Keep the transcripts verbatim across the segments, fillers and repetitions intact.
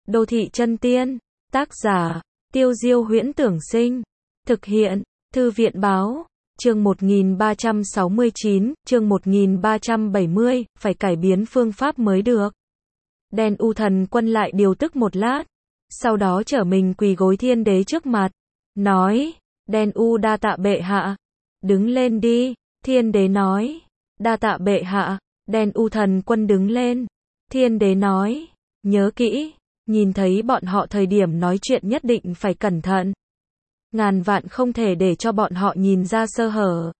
Đô thị chân tiên. Tác giả, Tiêu Diêu Huyễn Tưởng Sinh. Thực hiện, Thư viện báo. Chương một nghìn ba trăm sáu mươi chín, chương một nghìn ba trăm bảy mươi, phải cải biến phương pháp mới được. Đen U Thần Quân lại điều tức một lát, sau đó trở mình quỳ gối Thiên Đế trước mặt, nói, Đen U đa tạ bệ hạ, đứng lên đi. Thiên Đế nói, đa tạ bệ hạ. Đen U Thần Quân đứng lên. Thiên Đế nói, nhớ kỹ, nhìn thấy bọn họ thời điểm nói chuyện nhất định phải cẩn thận. Ngàn vạn không thể để cho bọn họ nhìn ra sơ hở.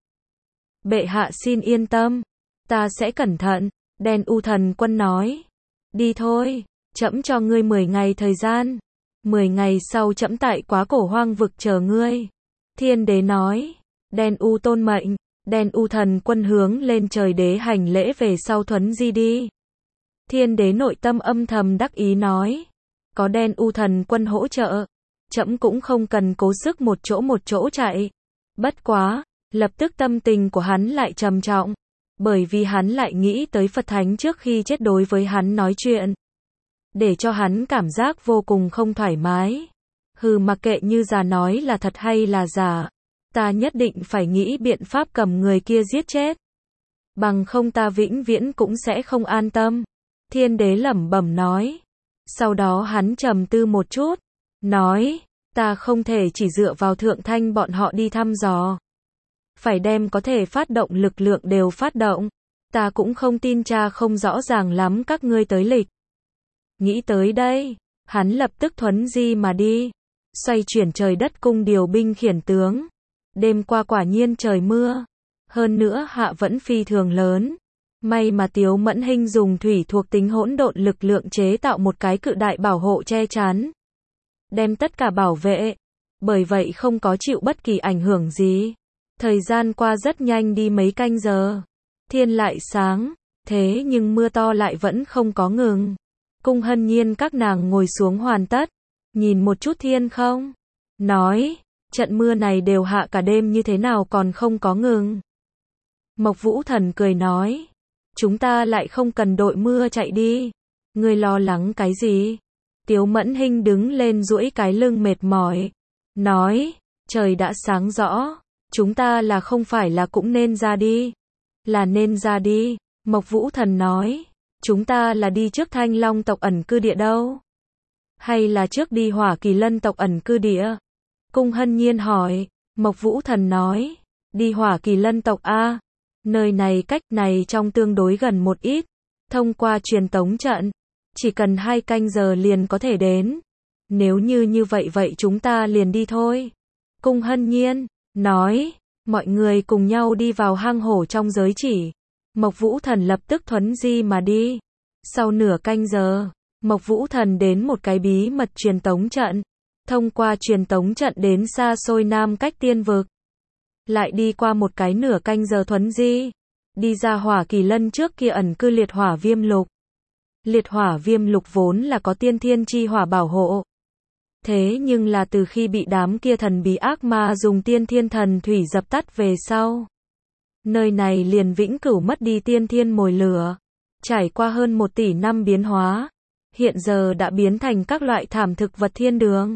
Bệ hạ xin yên tâm, ta sẽ cẩn thận. Đen U Thần Quân nói, đi thôi, trẫm cho ngươi mười ngày thời gian. mười ngày sau trẫm tại Quá Cổ Hoang vực chờ ngươi. Thiên Đế nói, Đen U tôn mệnh. Đen U Thần Quân hướng lên trời đế hành lễ về sau thuấn di đi. Thiên Đế nội tâm âm thầm đắc ý nói, có Đen U Thần Quân hỗ trợ, trẫm cũng không cần cố sức một chỗ một chỗ chạy. Bất quá, lập tức tâm tình của hắn lại trầm trọng, bởi vì hắn lại nghĩ tới Phật Thánh trước khi chết đối với hắn nói chuyện, để cho hắn cảm giác vô cùng không thoải mái. Hừ, mặc kệ như già nói là thật hay là giả, ta nhất định phải nghĩ biện pháp cầm người kia giết chết, bằng không ta vĩnh viễn cũng sẽ không an tâm. Thiên Đế lẩm bẩm nói. Sau đó hắn trầm tư một chút, nói, ta không thể chỉ dựa vào Thượng Thanh bọn họ đi thăm dò, phải đem có thể phát động lực lượng đều phát động. Ta cũng không tin cha không rõ ràng lắm các ngươi tới lịch. Nghĩ tới đây, hắn lập tức thuấn di mà đi, xoay chuyển trời đất cung điều binh khiển tướng. Đêm qua quả nhiên trời mưa, hơn nữa hạ vẫn phi thường lớn. May mà Tiếu Mẫn Hinh dùng thủy thuộc tính hỗn độn lực lượng chế tạo một cái cự đại bảo hộ che chắn, đem tất cả bảo vệ, bởi vậy không có chịu bất kỳ ảnh hưởng gì. Thời gian qua rất nhanh đi mấy canh giờ, thiên lại sáng, thế nhưng mưa to lại vẫn không có ngừng. Cung Hân Nhiên các nàng ngồi xuống hoàn tất, nhìn một chút thiên không, nói, trận mưa này đều hạ cả đêm như thế nào còn không có ngừng. Mộc Vũ Thần cười nói, chúng ta lại không cần đội mưa chạy đi, ngươi lo lắng cái gì? Tiếu Mẫn Hinh đứng lên duỗi cái lưng mệt mỏi, nói, trời đã sáng rõ, chúng ta là không phải là cũng nên ra đi? Là nên ra đi. Mộc Vũ Thần nói, chúng ta là đi trước Thanh Long tộc ẩn cư địa đâu? Hay là trước đi Hỏa Kỳ Lân tộc ẩn cư địa? Cung Hân Nhiên hỏi. Mộc Vũ Thần nói, đi Hỏa Kỳ Lân tộc a. Nơi này cách này trong tương đối gần một ít, thông qua truyền tống trận, chỉ cần hai canh giờ liền có thể đến. Nếu như như vậy vậy chúng ta liền đi thôi. Cung Hân Nhiên nói, mọi người cùng nhau đi vào hang hổ trong giới chỉ. Mộc Vũ Thần lập tức thuấn di mà đi. Sau nửa canh giờ, Mộc Vũ Thần đến một cái bí mật truyền tống trận, thông qua truyền tống trận đến xa xôi Nam Cách Tiên Vực. Lại đi qua một cái nửa canh giờ thuấn di, đi ra Hỏa Kỳ Lân trước kia ẩn cư liệt hỏa viêm lục. Liệt hỏa viêm lục vốn là có tiên thiên chi hỏa bảo hộ, thế nhưng là từ khi bị đám kia thần bí ác ma dùng tiên thiên thần thủy dập tắt về sau, nơi này liền vĩnh cửu mất đi tiên thiên mồi lửa. Trải qua hơn một tỷ năm biến hóa, hiện giờ đã biến thành các loại thảm thực vật thiên đường.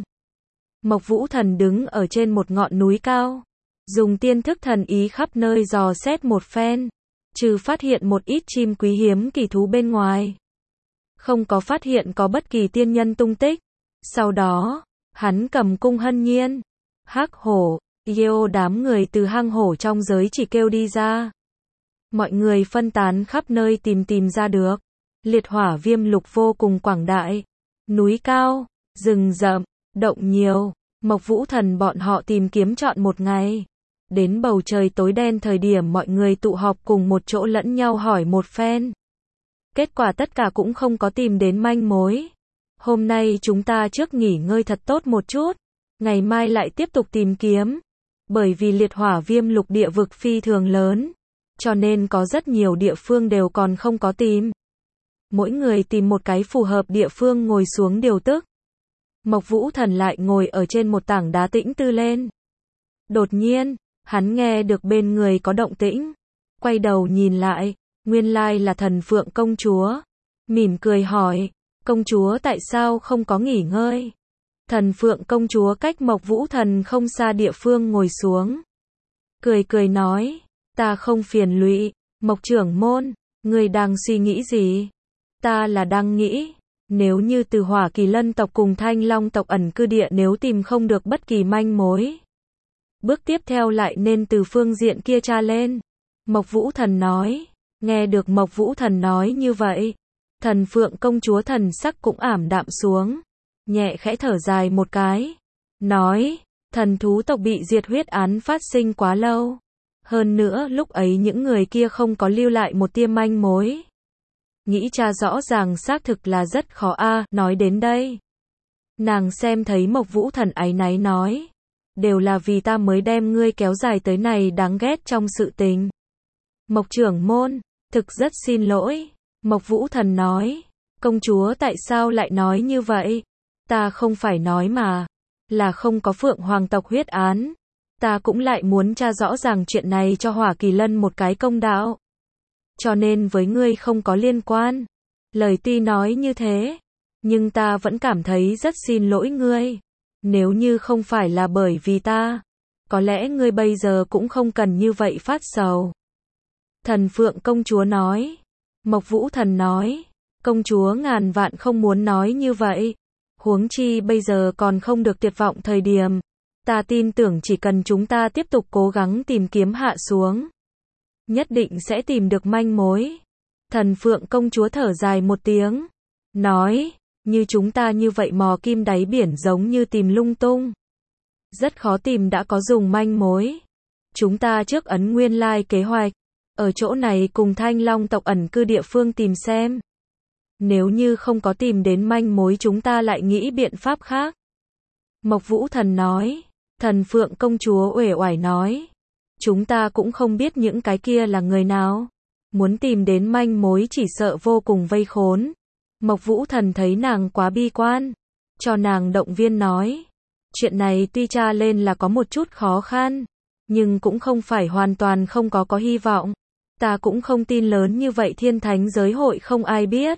Mộc Vũ Thần đứng ở trên một ngọn núi cao, dùng tiên thức thần ý khắp nơi dò xét một phen, trừ phát hiện một ít chim quý hiếm kỳ thú bên ngoài, không có phát hiện có bất kỳ tiên nhân tung tích. Sau đó, hắn cầm Cung Hân Nhiên, Hắc Hổ, Yêu đám người từ hang hổ trong giới chỉ kêu đi ra. Mọi người phân tán khắp nơi tìm tìm ra được. Liệt hỏa viêm lục vô cùng quảng đại, núi cao, rừng rậm, động nhiều. Mộc Vũ Thần bọn họ tìm kiếm trọn một ngày. Đến bầu trời tối đen thời điểm mọi người tụ họp cùng một chỗ lẫn nhau hỏi một phen. Kết quả tất cả cũng không có tìm đến manh mối. Hôm nay chúng ta trước nghỉ ngơi thật tốt một chút, ngày mai lại tiếp tục tìm kiếm. Bởi vì liệt hỏa viêm lục địa vực phi thường lớn, cho nên có rất nhiều địa phương đều còn không có tìm. Mỗi người tìm một cái phù hợp địa phương ngồi xuống điều tức. Mộc Vũ Thần lại ngồi ở trên một tảng đá tĩnh tư lên. Đột nhiên, hắn nghe được bên người có động tĩnh, quay đầu nhìn lại, nguyên lai là Thần Phượng công chúa, mỉm cười hỏi, Công chúa tại sao không có nghỉ ngơi? Thần Phượng công chúa cách Mộc Vũ Thần không xa địa phương ngồi xuống. Cười cười nói, ta không phiền lụy, Mộc trưởng môn, ngươi đang suy nghĩ gì? Ta là đang nghĩ, nếu như từ Hỏa Kỳ Lân tộc cùng Thanh Long tộc ẩn cư địa nếu tìm không được bất kỳ manh mối. Bước tiếp theo lại nên từ phương diện kia tra lên. Mộc Vũ Thần nói, nghe được Mộc Vũ Thần nói như vậy. Thần Phượng công chúa thần sắc cũng ảm đạm xuống. Nhẹ khẽ thở dài một cái. Nói, thần thú tộc bị diệt huyết án phát sinh quá lâu. Hơn nữa lúc ấy những người kia không có lưu lại một tia manh mối. Nghĩ tra rõ ràng xác thực là rất khó a. À, nói đến đây. Nàng xem thấy Mộc Vũ Thần áy náy nói. Đều là vì ta mới đem ngươi kéo dài tới này đáng ghét trong sự tình. Mộc trưởng môn, thực rất xin lỗi. Mộc Vũ Thần nói. Công chúa tại sao lại nói như vậy? Ta không phải nói mà. Là không có Phượng Hoàng tộc huyết án. Ta cũng lại muốn tra rõ ràng chuyện này cho Hỏa Kỳ Lân một cái công đạo. Cho nên với ngươi không có liên quan. Lời tuy nói như thế. Nhưng ta vẫn cảm thấy rất xin lỗi ngươi. Nếu như không phải là bởi vì ta. Có lẽ ngươi bây giờ cũng không cần như vậy phát sầu. Thần Phượng công chúa nói. Mộc Vũ Thần nói. Công chúa ngàn vạn không muốn nói như vậy. Huống chi bây giờ còn không được tuyệt vọng thời điểm. Ta tin tưởng chỉ cần chúng ta tiếp tục cố gắng tìm kiếm hạ xuống. Nhất định sẽ tìm được manh mối. Thần Phượng công chúa thở dài một tiếng. Nói, như chúng ta như vậy mò kim đáy biển giống như tìm lung tung. Rất khó tìm đã có dùng manh mối. Chúng ta trước ấn nguyên lai kế hoạch. Ở chỗ này cùng Thanh Long tộc ẩn cư địa phương tìm xem. Nếu như không có tìm đến manh mối chúng ta lại nghĩ biện pháp khác. Mộc Vũ Thần nói. Thần Phượng công chúa uể oải nói. Chúng ta cũng không biết những cái kia là người nào. Muốn tìm đến manh mối chỉ sợ vô cùng vây khốn. Mộc Vũ Thần thấy nàng quá bi quan. Cho nàng động viên nói. Chuyện này tuy tra lên là có một chút khó khăn. Nhưng cũng không phải hoàn toàn không có có hy vọng. Ta cũng không tin lớn như vậy thiên thánh giới hội không ai biết.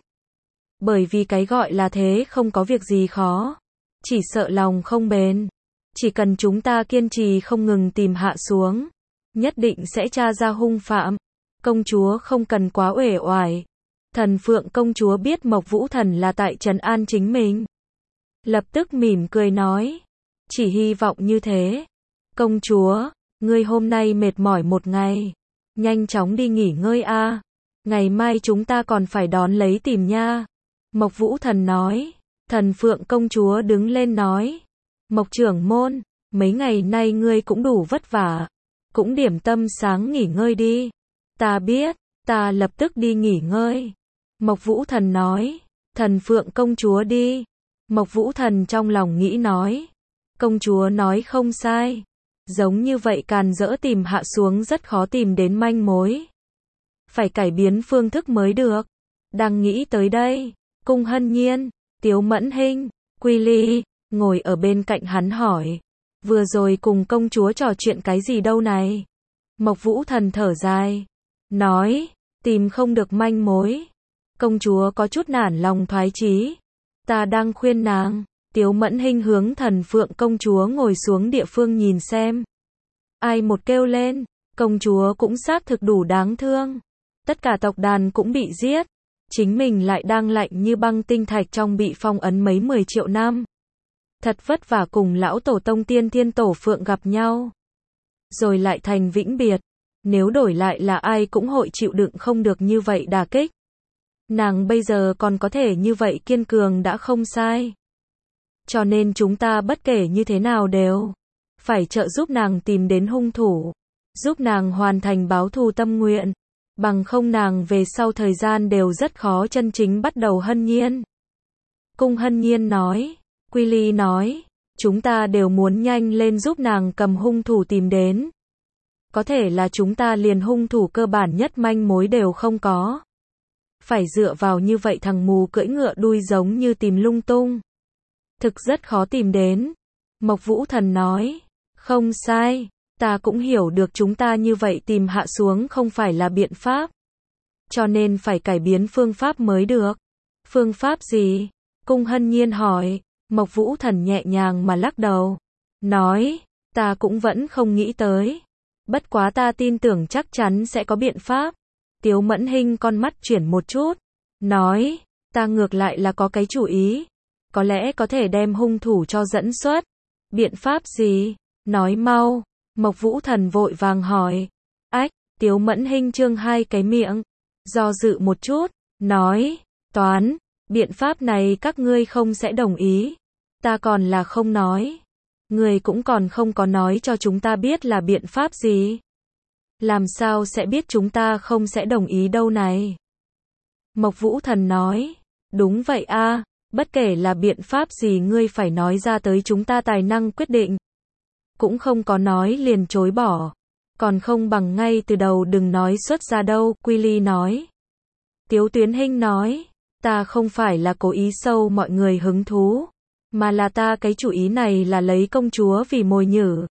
Bởi vì cái gọi là thế không có việc gì khó. Chỉ sợ lòng không bền. Chỉ cần chúng ta kiên trì không ngừng tìm hạ xuống. Nhất định sẽ tra ra hung phạm. Công chúa không cần quá uể oải. Thần Phượng công chúa biết Mộc Vũ Thần là tại trấn an chính mình. Lập tức mỉm cười nói. Chỉ hy vọng như thế. Công chúa, ngươi hôm nay mệt mỏi một ngày. Nhanh chóng đi nghỉ ngơi a. Ngày mai chúng ta còn phải đón lấy tìm nha. Mộc Vũ Thần nói. Thần Phượng công chúa đứng lên nói. Mộc trưởng môn, mấy ngày nay ngươi cũng đủ vất vả. Cũng điểm tâm sáng nghỉ ngơi đi. Ta biết, ta lập tức đi nghỉ ngơi. Mộc Vũ Thần nói. Thần Phượng công chúa đi. Mộc Vũ Thần trong lòng nghĩ nói. Công chúa nói không sai. Giống như vậy càn rỡ tìm hạ xuống rất khó tìm đến manh mối. Phải cải biến phương thức mới được. Đang nghĩ tới đây. Cung Hân Nhiên, Tiếu Mẫn Hinh, Quy Ly, ngồi ở bên cạnh hắn hỏi. Vừa rồi cùng công chúa trò chuyện cái gì đâu này? Mộc Vũ Thần thở dài. Nói, tìm không được manh mối. Công chúa có chút nản lòng thoái chí. Ta đang khuyên nàng. Tiếu Mẫn Hinh hướng Thần Phượng công chúa ngồi xuống địa phương nhìn xem. Ai một kêu lên, công chúa cũng xác thực đủ đáng thương. Tất cả tộc đàn cũng bị giết. Chính mình lại đang lạnh như băng tinh thạch trong bị phong ấn mấy mười triệu năm. Thật vất vả cùng lão tổ tông tiên thiên tổ phượng gặp nhau. Rồi lại thành vĩnh biệt. Nếu đổi lại là ai cũng hội chịu đựng không được như vậy đả kích. Nàng bây giờ còn có thể như vậy kiên cường đã không sai. Cho nên chúng ta bất kể như thế nào đều phải trợ giúp nàng tìm đến hung thủ. Giúp nàng hoàn thành báo thù tâm nguyện. Bằng không nàng về sau thời gian đều rất khó chân chính bắt đầu Hân Nhiên. Cung Hân Nhiên nói. Quy Ly nói. Chúng ta đều muốn nhanh lên giúp nàng cầm hung thủ tìm đến. Có thể là chúng ta liền hung thủ cơ bản nhất manh mối đều không có. Phải dựa vào như vậy thằng mù cưỡi ngựa đuôi giống như tìm lung tung. Thực rất khó tìm đến. Mộc Vũ Thần nói. Không sai. Ta cũng hiểu được chúng ta như vậy tìm hạ xuống không phải là biện pháp. Cho nên phải cải biến phương pháp mới được. Phương pháp gì? Cung Hân Nhiên hỏi. Mộc Vũ Thần nhẹ nhàng mà lắc đầu. Nói, ta cũng vẫn không nghĩ tới. Bất quá ta tin tưởng chắc chắn sẽ có biện pháp. Tiếu Mẫn Hinh con mắt chuyển một chút. Nói, ta ngược lại là có cái chủ ý. Có lẽ có thể đem hung thủ cho dẫn xuất. Biện pháp gì? Nói mau. Mộc Vũ Thần vội vàng hỏi. Ách, Tiếu Mẫn Hinh trương hai cái miệng. Do dự một chút. Nói, toán. Biện pháp này các ngươi không sẽ đồng ý. Ta còn là không nói. Người cũng còn không có nói cho chúng ta biết là biện pháp gì. Làm sao sẽ biết chúng ta không sẽ đồng ý đâu này. Mộc Vũ Thần nói. Đúng vậy a, bất kể là biện pháp gì ngươi phải nói ra tới chúng ta tài năng quyết định. Cũng không có nói liền chối bỏ. Còn không bằng ngay từ đầu đừng nói xuất ra đâu, Quy Ly nói. Tiếu Tuyến Hinh nói. Ta không phải là cố ý sâu mọi người hứng thú. Mà là ta cái chủ ý này là lấy công chúa vì mồi nhử.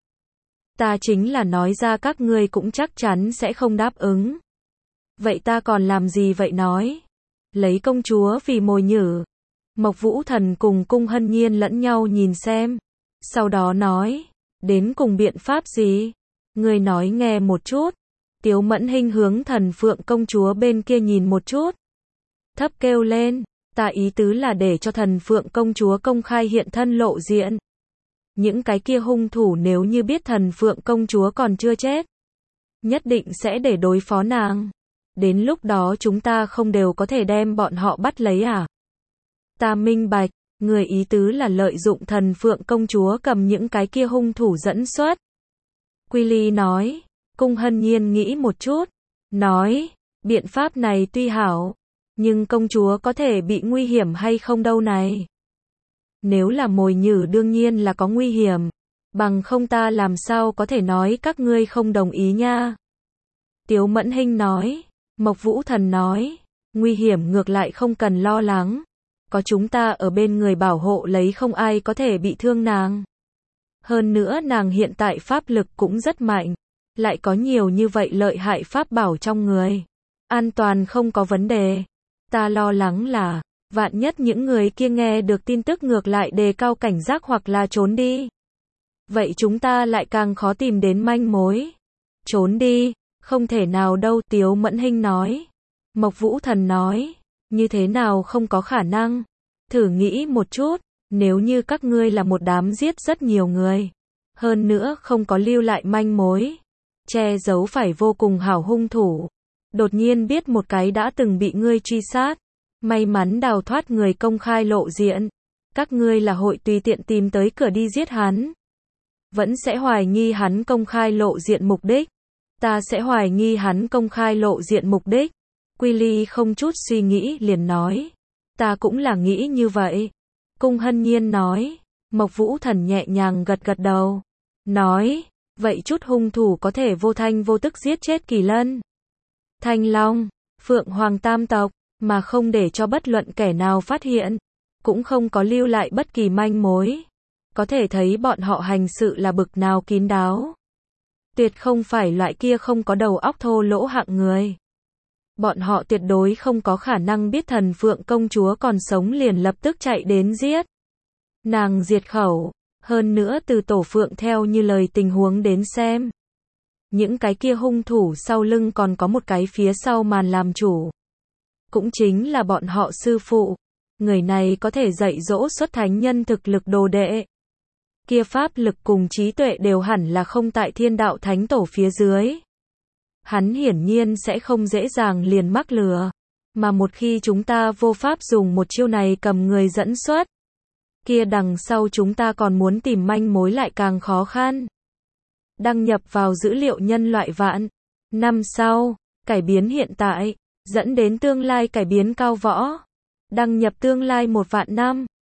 Ta chính là nói ra các ngươi cũng chắc chắn sẽ không đáp ứng. Vậy ta còn làm gì vậy nói? Lấy công chúa vì mồi nhử. Mộc Vũ Thần cùng Cung Hân Nhiên lẫn nhau nhìn xem. Sau đó nói. Đến cùng biện pháp gì? Ngươi nói nghe một chút. Tiếu Mẫn Hinh hướng Thần Phượng công chúa bên kia nhìn một chút. Thấp kêu lên. Ta ý tứ là để cho Thần Phượng công chúa công khai hiện thân lộ diện. Những cái kia hung thủ nếu như biết Thần Phượng công chúa còn chưa chết, nhất định sẽ để đối phó nàng. Đến lúc đó chúng ta không đều có thể đem bọn họ bắt lấy à? Ta minh bạch, người ý tứ là lợi dụng Thần Phượng công chúa cầm những cái kia hung thủ dẫn xuất. Quy Ly nói. Cung Hân Nhiên nghĩ một chút. Nói, biện pháp này tuy hảo, nhưng công chúa có thể bị nguy hiểm hay không đâu này. Nếu là mồi nhử đương nhiên là có nguy hiểm. Bằng không ta làm sao có thể nói các ngươi không đồng ý nha. Tiếu Mẫn Hinh nói. Mộc Vũ Thần nói. Nguy hiểm ngược lại không cần lo lắng. Có chúng ta ở bên người bảo hộ lấy không ai có thể bị thương nàng. Hơn nữa nàng hiện tại pháp lực cũng rất mạnh. Lại có nhiều như vậy lợi hại pháp bảo trong người. An toàn không có vấn đề. Ta lo lắng là, vạn nhất những người kia nghe được tin tức ngược lại đề cao cảnh giác hoặc là trốn đi. Vậy chúng ta lại càng khó tìm đến manh mối. Trốn đi, không thể nào đâu, Tiếu Mẫn Hinh nói. Mộc Vũ Thần nói, như thế nào không có khả năng. Thử nghĩ một chút, nếu như các ngươi là một đám giết rất nhiều người. Hơn nữa không có lưu lại manh mối. Che giấu phải vô cùng hảo hung thủ. Đột nhiên biết một cái đã từng bị ngươi truy sát. May mắn đào thoát người công khai lộ diện. Các ngươi là hội tùy tiện tìm tới cửa đi giết hắn. Vẫn sẽ hoài nghi hắn công khai lộ diện mục đích. Ta sẽ hoài nghi hắn công khai lộ diện mục đích. Quy Ly không chút suy nghĩ liền nói. Ta cũng là nghĩ như vậy. Cung Hân Nhiên nói. Mộc Vũ Thần nhẹ nhàng gật gật đầu. Nói. Vậy chút hung thủ có thể vô thanh vô tức giết chết Kỳ Lân, Thanh Long, Phượng Hoàng tam tộc, mà không để cho bất luận kẻ nào phát hiện. Cũng không có lưu lại bất kỳ manh mối. Có thể thấy bọn họ hành sự là bực nào kín đáo. Tuyệt không phải loại kia không có đầu óc thô lỗ hạng người. Bọn họ tuyệt đối không có khả năng biết Thần Phượng công chúa còn sống liền lập tức chạy đến giết nàng diệt khẩu. Hơn nữa từ Tổ Phượng theo như lời tình huống đến xem, những cái kia hung thủ sau lưng còn có một cái phía sau màn làm chủ. Cũng chính là bọn họ sư phụ. Người này có thể dạy dỗ xuất thánh nhân thực lực đồ đệ. Kia pháp lực cùng trí tuệ đều hẳn là không tại Thiên Đạo Thánh Tổ phía dưới. Hắn hiển nhiên sẽ không dễ dàng liền mắc lừa. Mà một khi chúng ta vô pháp dùng một chiêu này cầm người dẫn xuất, kia đằng sau chúng ta còn muốn tìm manh mối lại càng khó khăn. Đăng nhập vào dữ liệu nhân loại vạn năm sau, cải biến hiện tại, dẫn đến tương lai cải biến cao võ. Đăng nhập tương lai một vạn năm.